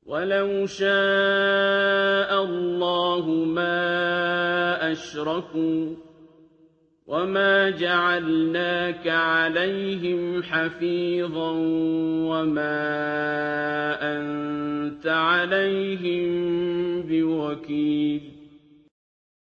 وَلَوْ شَاءَ اللَّهُ مَا أَشْرَكُوا وَمَا جَعَلْنَاكَ عَلَيْهِمْ حَفِيظًا وَمَا أَنتَ عَلَيْهِم بِوَكِيلٍ